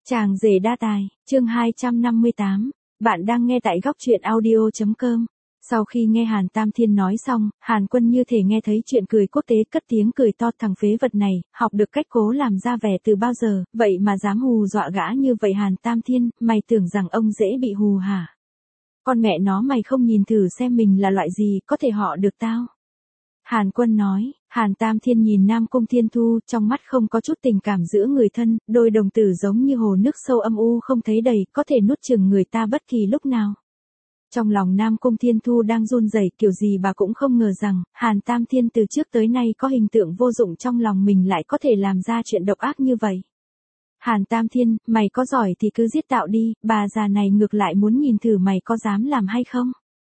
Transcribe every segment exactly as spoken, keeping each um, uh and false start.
Chàng rể đa tài, chương hai trăm năm mươi tám. Bạn đang nghe tại góc truyện audio.com. Sau khi nghe Hàn Tam Thiên nói xong, Hàn Quân như thể nghe thấy chuyện cười quốc tế, cất tiếng cười to. Thằng phế vật này, học được cách cố làm ra vẻ từ bao giờ, vậy mà dám hù dọa gã như vậy. Hàn Tam Thiên, mày tưởng rằng ông dễ bị hù hả? Con mẹ nó, mày không nhìn thử xem mình là loại gì, có thể họ được tao. Hàn Quân nói. Hàn Tam Thiên nhìn Nam Cung Thiên Thu, trong mắt không có chút tình cảm giữa người thân, đôi đồng tử giống như hồ nước sâu âm u không thấy đầy, có thể nuốt chửng người ta bất kỳ lúc nào. Trong lòng Nam Cung Thiên Thu đang run rẩy, kiểu gì bà cũng không ngờ rằng, Hàn Tam Thiên từ trước tới nay có hình tượng vô dụng trong lòng mình lại có thể làm ra chuyện độc ác như vậy. Hàn Tam Thiên, mày có giỏi thì cứ giết tạo đi, bà già này ngược lại muốn nhìn thử mày có dám làm hay không.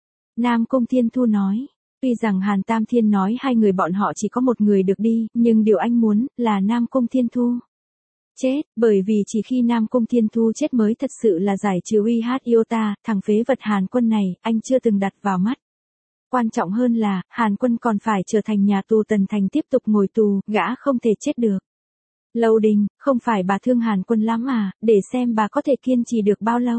Nam Cung Thiên Thu nói. Tuy rằng Hàn Tam Thiên nói hai người bọn họ chỉ có một người được đi, nhưng điều anh muốn là Nam Cung Thiên Thu chết, bởi vì chỉ khi Nam Cung Thiên Thu chết mới thật sự là giải trừ uy hát Iota, thằng phế vật Hàn Quân này, anh chưa từng đặt vào mắt. Quan trọng hơn là, Hàn Quân còn phải trở thành nhà tù Tần Thành tiếp tục ngồi tù, gã không thể chết được. Lâu Đình, không phải bà thương Hàn Quân lắm à, để xem bà có thể kiên trì được bao lâu.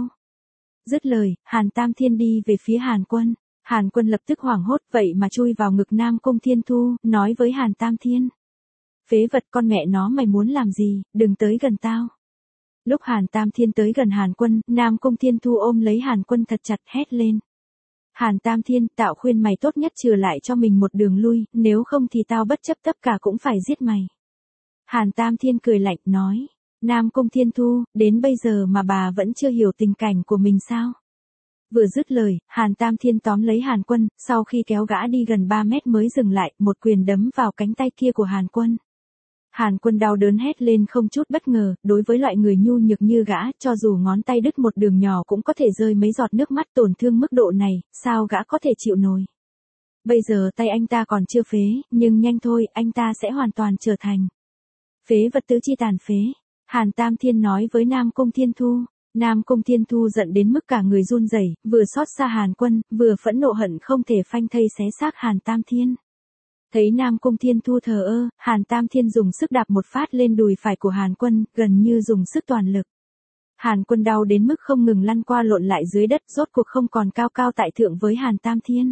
Dứt lời, Hàn Tam Thiên đi về phía Hàn Quân. Hàn Quân lập tức hoảng hốt, vậy mà chui vào ngực Nam Cung Thiên Thu, nói với Hàn Tam Thiên. Phế vật, con mẹ nó, mày muốn làm gì, đừng tới gần tao. Lúc Hàn Tam Thiên tới gần Hàn Quân, Nam Cung Thiên Thu ôm lấy Hàn Quân thật chặt, hét lên. Hàn Tam Thiên, tao khuyên mày tốt nhất trừ lại cho mình một đường lui, nếu không thì tao bất chấp tất cả cũng phải giết mày. Hàn Tam Thiên cười lạnh, nói. Nam Cung Thiên Thu, đến bây giờ mà bà vẫn chưa hiểu tình cảnh của mình sao? Vừa dứt lời, Hàn Tam Thiên tóm lấy Hàn Quân, sau khi kéo gã đi gần ba mét mới dừng lại, một quyền đấm vào cánh tay kia của Hàn Quân. Hàn Quân đau đớn hét lên không chút bất ngờ, đối với loại người nhu nhược như gã, cho dù ngón tay đứt một đường nhỏ cũng có thể rơi mấy giọt nước mắt. Tổn thương mức độ này, sao gã có thể chịu nổi? Bây giờ tay anh ta còn chưa phế, nhưng nhanh thôi, anh ta sẽ hoàn toàn trở thành phế vật, tứ chi tàn phế. Hàn Tam Thiên nói với Nam Cung Thiên Thu. Nam Cung Thiên Thu giận đến mức cả người run rẩy, vừa xót xa Hàn Quân, vừa phẫn nộ hận không thể phanh thây xé xác Hàn Tam Thiên. Thấy Nam Cung Thiên Thu thờ ơ, Hàn Tam Thiên dùng sức đạp một phát lên đùi phải của Hàn Quân, gần như dùng sức toàn lực. Hàn Quân đau đến mức không ngừng lăn qua lộn lại dưới đất, rốt cuộc không còn cao cao tại thượng với Hàn Tam Thiên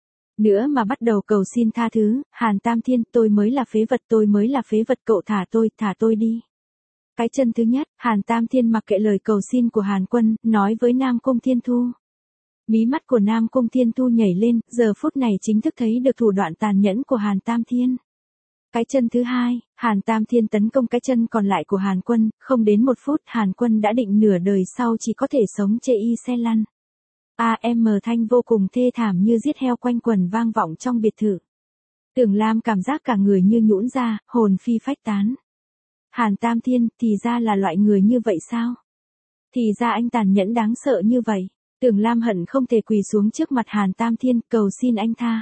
nữa mà bắt đầu cầu xin tha thứ. Hàn Tam Thiên, tôi mới là phế vật, tôi mới là phế vật, cậu thả tôi, thả tôi đi. Cái chân thứ nhất, Hàn Tam Thiên mặc kệ lời cầu xin của Hàn Quân, nói với Nam Cung Thiên Thu. Mí mắt của Nam Cung Thiên Thu nhảy lên, giờ phút này chính thức thấy được thủ đoạn tàn nhẫn của Hàn Tam Thiên. Cái chân thứ hai, Hàn Tam Thiên tấn công cái chân còn lại của Hàn Quân, không đến một phút Hàn Quân đã định nửa đời sau chỉ có thể sống chê y xe lăn. a em thanh vô cùng thê thảm như giết heo quanh quần vang vọng trong biệt thự. Tưởng Lam cảm giác cả người như nhũn ra, hồn phi phách tán. Hàn Tam Thiên, thì ra là loại người như vậy sao? Thì ra anh tàn nhẫn đáng sợ như vậy. Tưởng Lam hận không thể quỳ xuống trước mặt Hàn Tam Thiên, cầu xin anh tha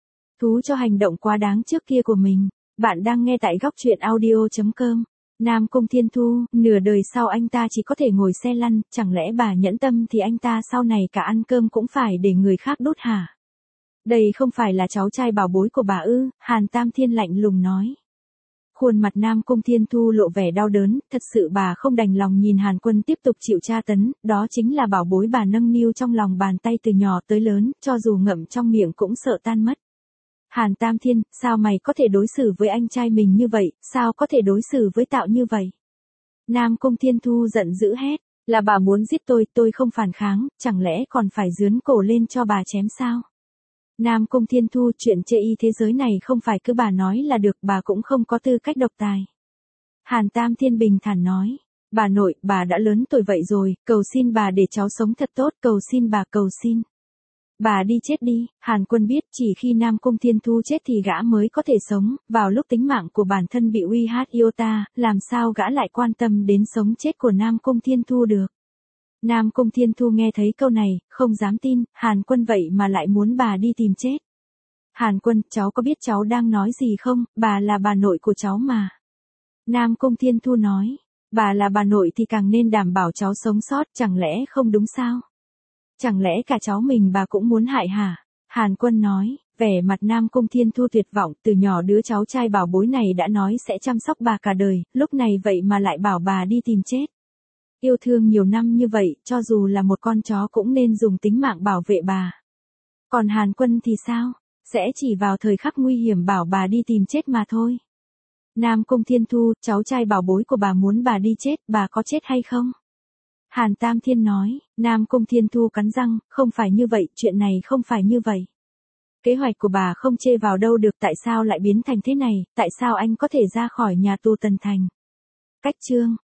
thú cho hành động quá đáng trước kia của mình. Bạn đang nghe tại góc truyện audio.com. Nam Cung Thiên Thu, nửa đời sau anh ta chỉ có thể ngồi xe lăn, chẳng lẽ bà nhẫn tâm thì anh ta sau này cả ăn cơm cũng phải để người khác đút hả? Đây không phải là cháu trai bảo bối của bà ư? Hàn Tam Thiên lạnh lùng nói. Khuôn mặt Nam Cung Thiên Thu lộ vẻ đau đớn, thật sự bà không đành lòng nhìn Hàn Quân tiếp tục chịu tra tấn, đó chính là bảo bối bà nâng niu trong lòng bàn tay từ nhỏ tới lớn, cho dù ngậm trong miệng cũng sợ tan mất. Hàn Tam Thiên, sao mày có thể đối xử với anh trai mình như vậy, sao có thể đối xử với Tạo như vậy? Nam Cung Thiên Thu giận dữ hét, là bà muốn giết tôi, tôi không phản kháng, chẳng lẽ còn phải giướn cổ lên cho bà chém sao? Nam Cung Thiên Thu, chuyện chê y thế giới này không phải cứ bà nói là được, bà cũng không có tư cách độc tài. Hàn Tam Thiên bình thản nói, bà nội, bà đã lớn tuổi vậy rồi, cầu xin bà để cháu sống thật tốt, cầu xin bà, cầu xin. Bà đi chết đi. Hàn Quân biết chỉ khi Nam Cung Thiên Thu chết thì gã mới có thể sống, vào lúc tính mạng của bản thân bị uy hát Iota, làm sao gã lại quan tâm đến sống chết của Nam Cung Thiên Thu được. Nam Cung Thiên Thu nghe thấy câu này, không dám tin, Hàn Quân vậy mà lại muốn bà đi tìm chết. Hàn Quân, cháu có biết cháu đang nói gì không, bà là bà nội của cháu mà. Nam Cung Thiên Thu nói, bà là bà nội thì càng nên đảm bảo cháu sống sót, chẳng lẽ không đúng sao? Chẳng lẽ cả cháu mình bà cũng muốn hại hả? Hàn Quân nói, vẻ mặt Nam Cung Thiên Thu tuyệt vọng, từ nhỏ đứa cháu trai bảo bối này đã nói sẽ chăm sóc bà cả đời, lúc này vậy mà lại bảo bà đi tìm chết. Yêu thương nhiều năm như vậy, cho dù là một con chó cũng nên dùng tính mạng bảo vệ bà. Còn Hàn Quân thì sao? Sẽ chỉ vào thời khắc nguy hiểm bảo bà đi tìm chết mà thôi. Nam Cung Thiên Thu, cháu trai bảo bối của bà muốn bà đi chết, bà có chết hay không? Hàn Tam Thiên nói, Nam Cung Thiên Thu cắn răng, không phải như vậy, chuyện này không phải như vậy. Kế hoạch của bà không chê vào đâu được, tại sao lại biến thành thế này, tại sao anh có thể ra khỏi nhà tù Tần Thành? Cách chương